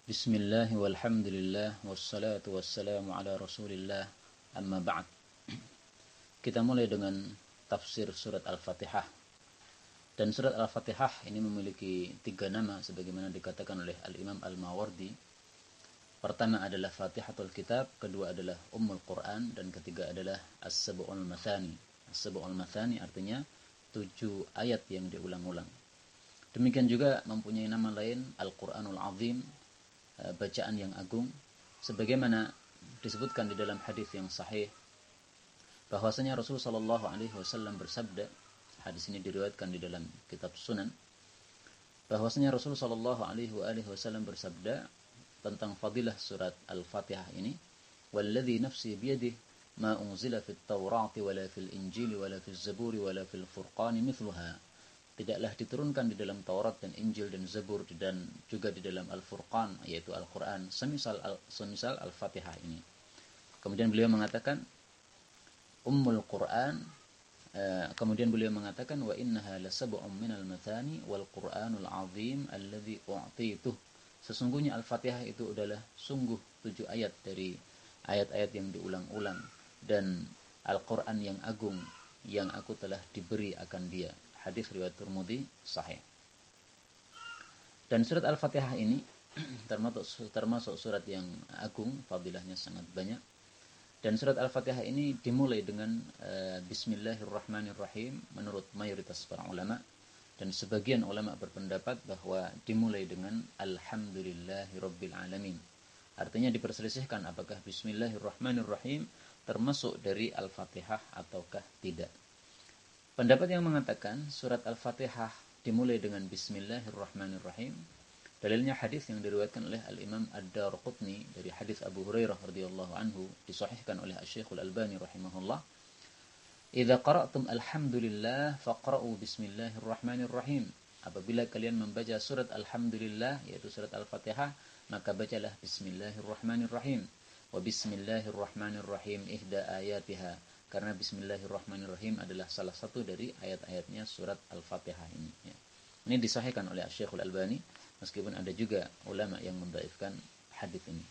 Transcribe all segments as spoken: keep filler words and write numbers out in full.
Bismillah walhamdulillah wassalatu wassalamu ala rasulillah amma ba'd. Kita mulai dengan tafsir surat Al-Fatihah. Dan surat Al-Fatihah ini memiliki tiga nama sebagaimana dikatakan oleh Al-Imam Al-Mawardi. Pertama adalah Fatihatul Kitab, kedua adalah Ummul Quran, dan ketiga adalah As-Sab'ul Mathani. As-Sab'ul Mathani artinya tujuh ayat yang diulang-ulang. Demikian juga mempunyai nama lain Al-Quranul Azim, bacaan yang agung, sebagaimana disebutkan di dalam hadis yang sahih bahwasanya Rasul sallallahu alaihi wasallam bersabda, hadis ini diriwayatkan di dalam kitab Sunan, bahwasanya Rasul sallallahu alaihi wasallam bersabda tentang fadilah surat Al-Fatihah ini, "Walladzi nafsi biyadihi ma unzila fit Taurati wala fil Injili wala fil Zaburi wala fil Furqani mithluha." Tidaklah diturunkan di dalam Taurat dan Injil dan Zabur dan juga di dalam Al-Furqan, yaitu Al-Quran, semisal, al, semisal Al-Fatihah ini. Kemudian beliau mengatakan Ummul Quran, uh, kemudian beliau mengatakan wa innaha lasab'un minal mathani wal Qur'anul azim alladzi u'tituh. Sesungguhnya Al-Fatihah itu adalah sungguh tujuh ayat dari ayat-ayat yang diulang-ulang dan Al-Quran yang agung yang aku telah diberi akan dia. Hadis riwayat Tirmidzi sahih. Dan surat Al-Fatihah ini termasuk termasuk surat yang agung, fadilahnya sangat banyak. Dan surat Al-Fatihah ini dimulai dengan uh, Bismillahirrahmanirrahim menurut mayoritas para ulama, dan sebagian ulama berpendapat bahwa dimulai dengan Alhamdulillahirabbil alamin. Artinya diperselisihkan apakah Bismillahirrahmanirrahim termasuk dari Al-Fatihah ataukah tidak. Pendapat yang mengatakan surat Al-Fatihah dimulai dengan Bismillahirrahmanirrahim, dalilnya hadis yang diriwayatkan oleh Al-Imam Ad-Darqutni dari hadis Abu Hurairah radhiyallahu anhu, disahihkan oleh Asy-Syaikh Al-Albani rahimahullah. "Idza qara'tum alhamdulillah faqra'u bismillahirrahmanirrahim." Apabila kalian membaca surat Alhamdulillah, yaitu surat Al-Fatihah, maka bacalah Bismillahirrahmanirrahim. Wa bismillahirrahmanirrahim ihda ayatiha. Karena Bismillahirrahmanirrahim adalah salah satu dari ayat-ayatnya surat Al-Fatihah ini. Ya. Ini disahihkan oleh Asy-Syaikh Al-Albani, meskipun ada juga ulama yang mendhaifkan hadis ini.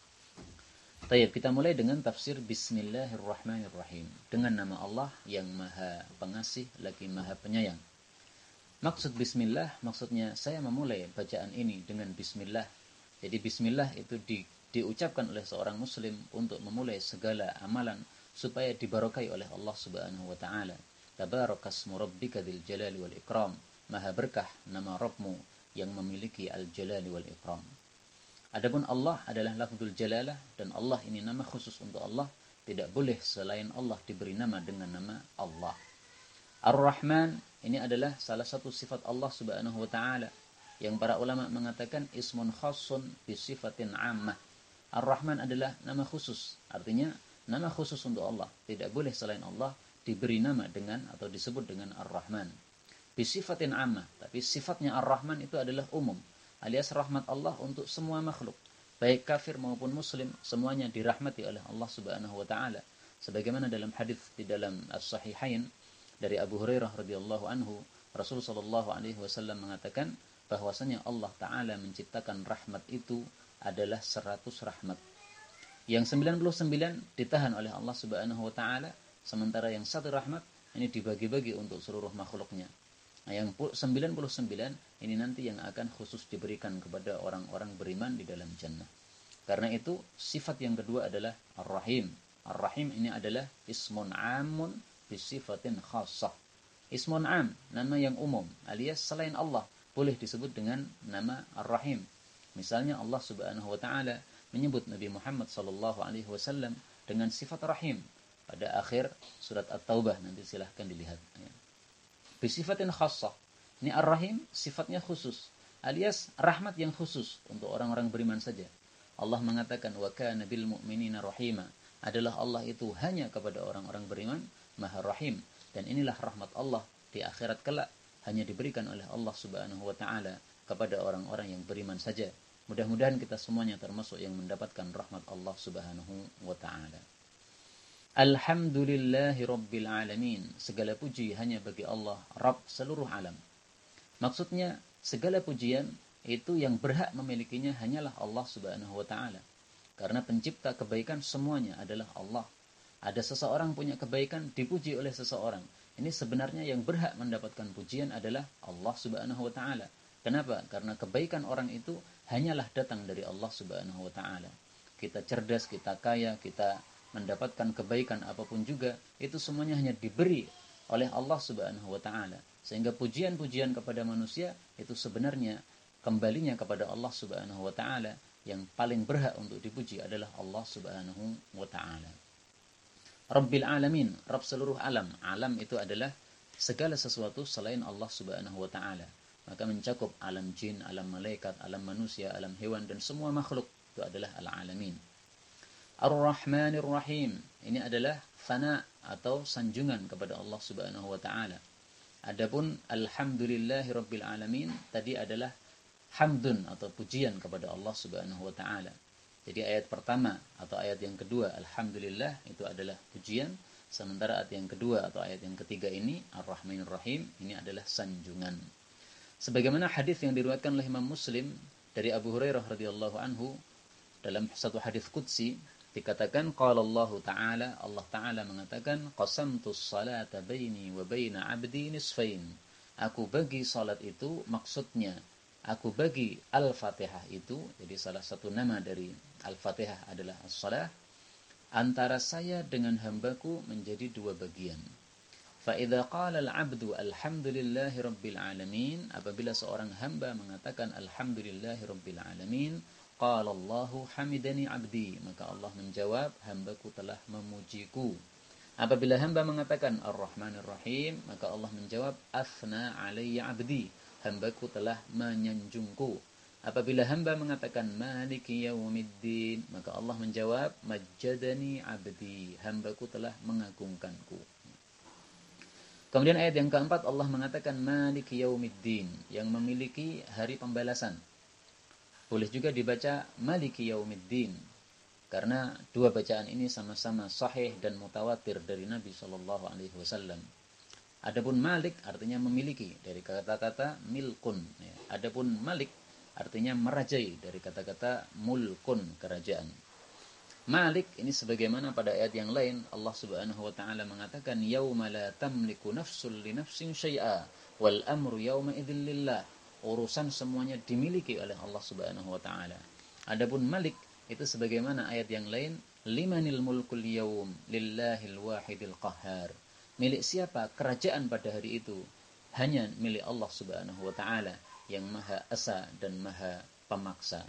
Baik, kita mulai dengan tafsir Bismillahirrahmanirrahim. Dengan nama Allah yang Maha Pengasih lagi Maha Penyayang. Maksud Bismillah, maksudnya saya memulai bacaan ini dengan Bismillah. Jadi Bismillah itu di, diucapkan oleh seorang Muslim untuk memulai segala amalan supaya dibarokai oleh Allah Subhanahu wa taala. Tabarakasmu rabbika dzil jalali wal ikram. Maha berkah nama Rabbmu yang memiliki al-jalali wal ikram. Adapun Allah adalah lafzul jalalah, dan Allah ini nama khusus untuk Allah. Tidak boleh selain Allah diberi nama dengan nama Allah. Ar-Rahman ini adalah salah satu sifat Allah Subhanahu wa taala yang para ulama mengatakan ismun khassun bi sifatin 'ammah. Ar-Rahman adalah nama khusus, artinya nama khusus untuk Allah. Tidak boleh selain Allah diberi nama dengan atau disebut dengan Ar-Rahman. Bisifatin ammah, tapi sifatnya Ar-Rahman itu adalah umum, alias rahmat Allah untuk semua makhluk, baik kafir maupun muslim, semuanya dirahmati oleh Allah Subhanahu wa taala. Sebagaimana dalam hadis di dalam As-Sahihain dari Abu Hurairah radhiyallahu anhu, Rasul sallallahu alaihi wasallam mengatakan bahwasanya Allah taala menciptakan rahmat itu adalah seratus rahmat. Yang sembilan puluh sembilan ditahan oleh Allah Subhanahu wa taala, sementara yang satu rahmat ini dibagi-bagi untuk seluruh makhluknya. Nah, yang sembilan puluh sembilan ini nanti yang akan khusus diberikan kepada orang-orang beriman di dalam jannah. Karena itu sifat yang kedua adalah Ar-Rahim. Ar-Rahim ini adalah ismun 'amun bisifatin khassah. Ismun 'am, nama yang umum, alias selain Allah boleh disebut dengan nama Ar-Rahim. Misalnya Allah Subhanahu wa taala menyebut Nabi Muhammad sallallahu alaihi wasallam dengan sifat rahim pada akhir surat At-Taubah, nanti silahkan dilihat. Bisifatin khassah. Ini Ar-Rahim sifatnya khusus, alias rahmat yang khusus untuk orang-orang beriman saja. Allah mengatakan wa kana bil mu'minina rahima. Adalah Allah itu hanya kepada orang-orang beriman Maha Rahim, dan inilah rahmat Allah di akhirat kelak hanya diberikan oleh Allah Subhanahu wa taala kepada orang-orang yang beriman saja. Mudah-mudahan kita semuanya termasuk yang mendapatkan rahmat Allah Subhanahu wa ta'ala. Alhamdulillahi Rabbil Alamin. Segala puji hanya bagi Allah, Rabb seluruh alam. Maksudnya segala pujian itu yang berhak memilikinya hanyalah Allah Subhanahu wa taala. Karena pencipta kebaikan semuanya adalah Allah. Ada seseorang punya kebaikan dipuji oleh seseorang. Ini sebenarnya yang berhak mendapatkan pujian adalah Allah Subhanahu wa taala. Kenapa? Karena kebaikan orang itu hanyalah datang dari Allah Subhanahu wa taala. Kita cerdas, kita kaya, kita mendapatkan kebaikan apapun juga, itu semuanya hanya diberi oleh Allah Subhanahu wa taala. Sehingga pujian-pujian kepada manusia itu sebenarnya kembalinya kepada Allah Subhanahu wa taala. Yang paling berhak untuk dipuji adalah Allah Subhanahu wa taala. Rabbil alamin, Rabb seluruh alam. Alam itu adalah segala sesuatu selain Allah Subhanahu wa taala. Maka mencakup alam jin, alam malaikat, alam manusia, alam hewan dan semua makhluk itu adalah al-alamin. Ar-Rahmanir Rahim. Ini adalah fana atau sanjungan kepada Allah Subhanahu wa taala. Adapun alhamdulillahi rabbil alamin tadi adalah hamdun atau pujian kepada Allah Subhanahu wa taala. Jadi ayat pertama atau ayat yang kedua alhamdulillah itu adalah pujian, sementara ayat yang kedua atau ayat yang ketiga ini Ar-Rahmanir Rahim ini adalah sanjungan. Sebagaimana hadis yang diriwayatkan oleh Imam Muslim dari Abu Hurairah radhiyallahu anhu dalam satu hadis qudsi dikatakan qala Allah taala, Allah taala mengatakan qasamtus salata baini wa baina 'abdi nisfain. Aku bagi salat itu, maksudnya aku bagi Al-Fatihah itu, jadi salah satu nama dari Al-Fatihah adalah As-Salah, antara saya dengan hambaku menjadi dua bagian. Fa idza qala al-'abdu alhamdulillahi rabbil alamin, apabila seorang hamba mengatakan alhamdulillahi rabbil alamin, qala Allahu hamidani 'abdi, maka Allah menjawab hambaku telah memujiku. Apabila hamba mengatakan Ar-Rahmanir Rahim, maka Allah menjawab athna 'alayya 'abdi, hambaku telah menyanjungku. Apabila hamba mengatakan Maliki Yaumiddin, maka Allah menjawab Majjadani Abdi, hambaku telah mengagungkanku. Kemudian ayat yang keempat Allah mengatakan Maliki Yaumiddin, yang memiliki hari pembalasan. Boleh juga dibaca Maliki Yaumiddin, karena dua bacaan ini sama-sama sahih dan mutawatir dari Nabi shallallahu alaihi wasallam. Adapun Malik artinya memiliki dari kata-kata milkun. Adapun Malik artinya merajai dari kata-kata mulkun, kerajaan. Malik ini sebagaimana pada ayat yang lain Allah Subhanahu wa taala mengatakan yauma la tamliku nafsun li nafsin syai'a wal amru yauma idzin lillah. Urusan semuanya dimiliki oleh Allah Subhanahu wa taala. Adapun Malik itu sebagaimana ayat yang lain limanil mulkul yaum lillahil wahidil qahhar. Milik siapa kerajaan pada hari itu? Hanya milik Allah Subhanahu wa taala yang Maha Esa dan Maha Pemaksa.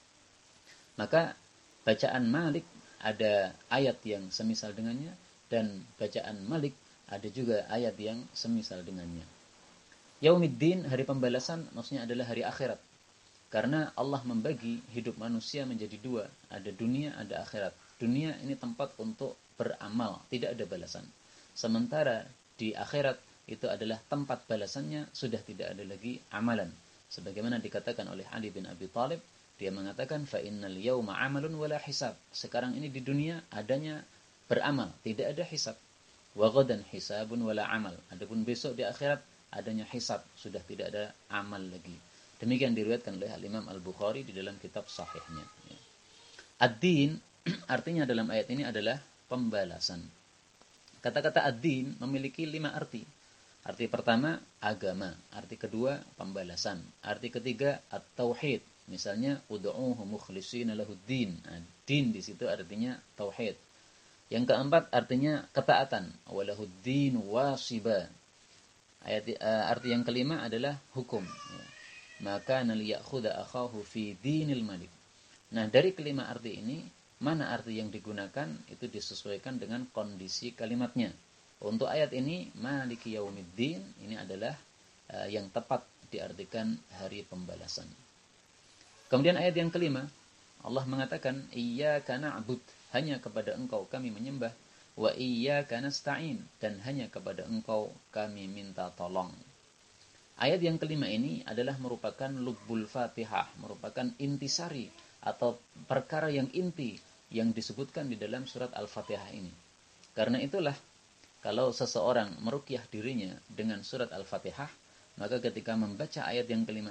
Maka bacaan Malik ada ayat yang semisal dengannya, dan bacaan Malik ada juga ayat yang semisal dengannya. Yaumiddin, hari pembalasan, maksudnya adalah hari akhirat. Karena Allah membagi hidup manusia menjadi dua, ada dunia, ada akhirat. Dunia ini tempat untuk beramal, tidak ada balasan. Sementara di akhirat itu adalah tempat balasannya, sudah tidak ada lagi amalan. Sebagaimana dikatakan oleh Ali bin Abi Thalib, dia mengatakan fa innal yauma amalun wala hisab. Sekarang ini di dunia adanya beramal, tidak ada hisab. Wa ghadan hisabun wala amal. Adapun besok di akhirat adanya hisab, sudah tidak ada amal lagi. Demikian diriwayatkan oleh Imam Al-Bukhari di dalam kitab sahihnya. Ad-din artinya dalam ayat ini adalah pembalasan. Kata-kata ad-din memiliki lima arti. Arti pertama, agama. Arti kedua, pembalasan. Arti ketiga, at-tauhid. Misalnya, ud'uuhu mukhlishina lahuddin. Nah, din di situ artinya tauhid. Yang keempat, artinya ketaatan. Walahuddin wasiba. Ayat, uh, arti yang kelima adalah hukum. Maka naliyakhuda akhahu fi dinil malik. Nah, dari kelima arti ini, mana arti yang digunakan itu disesuaikan dengan kondisi kalimatnya. Untuk ayat ini, Maliki Yaumiddin, ini adalah uh, yang tepat diartikan hari pembalasan. Kemudian ayat yang kelima, Allah mengatakan, Iyyaka na'bud, hanya kepada engkau kami menyembah, wa iyyaka nasta'in, dan hanya kepada engkau kami minta tolong. Ayat yang kelima ini adalah merupakan lubbul Fatihah, merupakan intisari atau perkara yang inti yang disebutkan di dalam surat Al-Fatihah ini. Karena itulah, kalau seseorang meruqyah dirinya dengan surat Al-Fatihah, maka ketika membaca ayat yang kelima ini,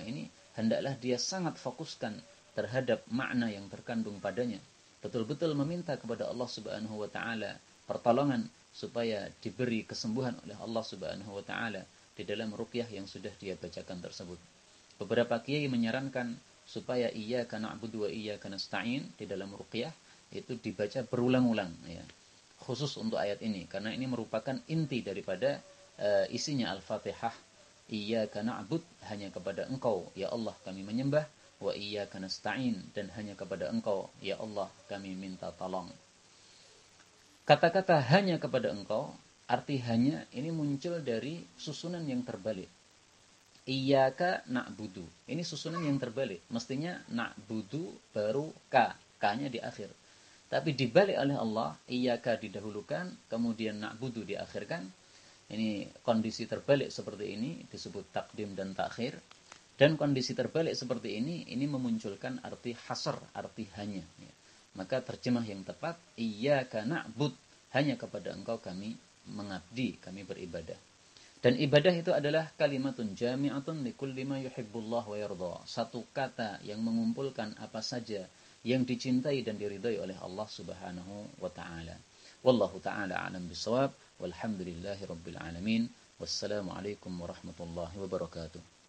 hendaklah dia sangat fokuskan terhadap makna yang terkandung padanya. Betul-betul meminta kepada Allah Subhanahu wa taala pertolongan supaya diberi kesembuhan oleh Allah Subhanahu wa taala di dalam ruqyah yang sudah dia bacakan tersebut. Beberapa kiai menyarankan supaya iyyaka na'budu wa iyyaka nasta'in di dalam ruqyah itu dibaca berulang-ulang ya. Khusus untuk ayat ini karena ini merupakan inti daripada uh, isinya Al-Fatihah. Iyyaka na'bud, hanya kepada Engkau ya Allah kami menyembah, wa iyyaka nasta'in, dan hanya kepada Engkau ya Allah kami minta tolong. Kata-kata hanya kepada Engkau, arti hanya ini muncul dari susunan yang terbalik. Iyyaka na'budu. Ini susunan yang terbalik. Mestinya na'budu baru ka, ka-nya di akhir. Tapi dibalik oleh Allah, iyyaka didahulukan, kemudian na'budu diakhirkan. Ini kondisi terbalik seperti ini disebut takdim dan takhir. Dan kondisi terbalik seperti ini ini memunculkan arti hasr, arti hanya. Maka terjemah yang tepat, iyyaka na'bud, hanya kepada Engkau kami mengabdi, kami beribadah. Dan ibadah itu adalah kalimatun jami'atun likulli ma yuhibbullah wa yarda. Satu kata yang mengumpulkan apa saja yang dicintai dan diridhai oleh Allah Subhanahu wa taala. Wallahu taala a'lam bissawab. Walhamdulillahi rabbil alamin. Wassalamu alaikum warahmatullahi wabarakatuh.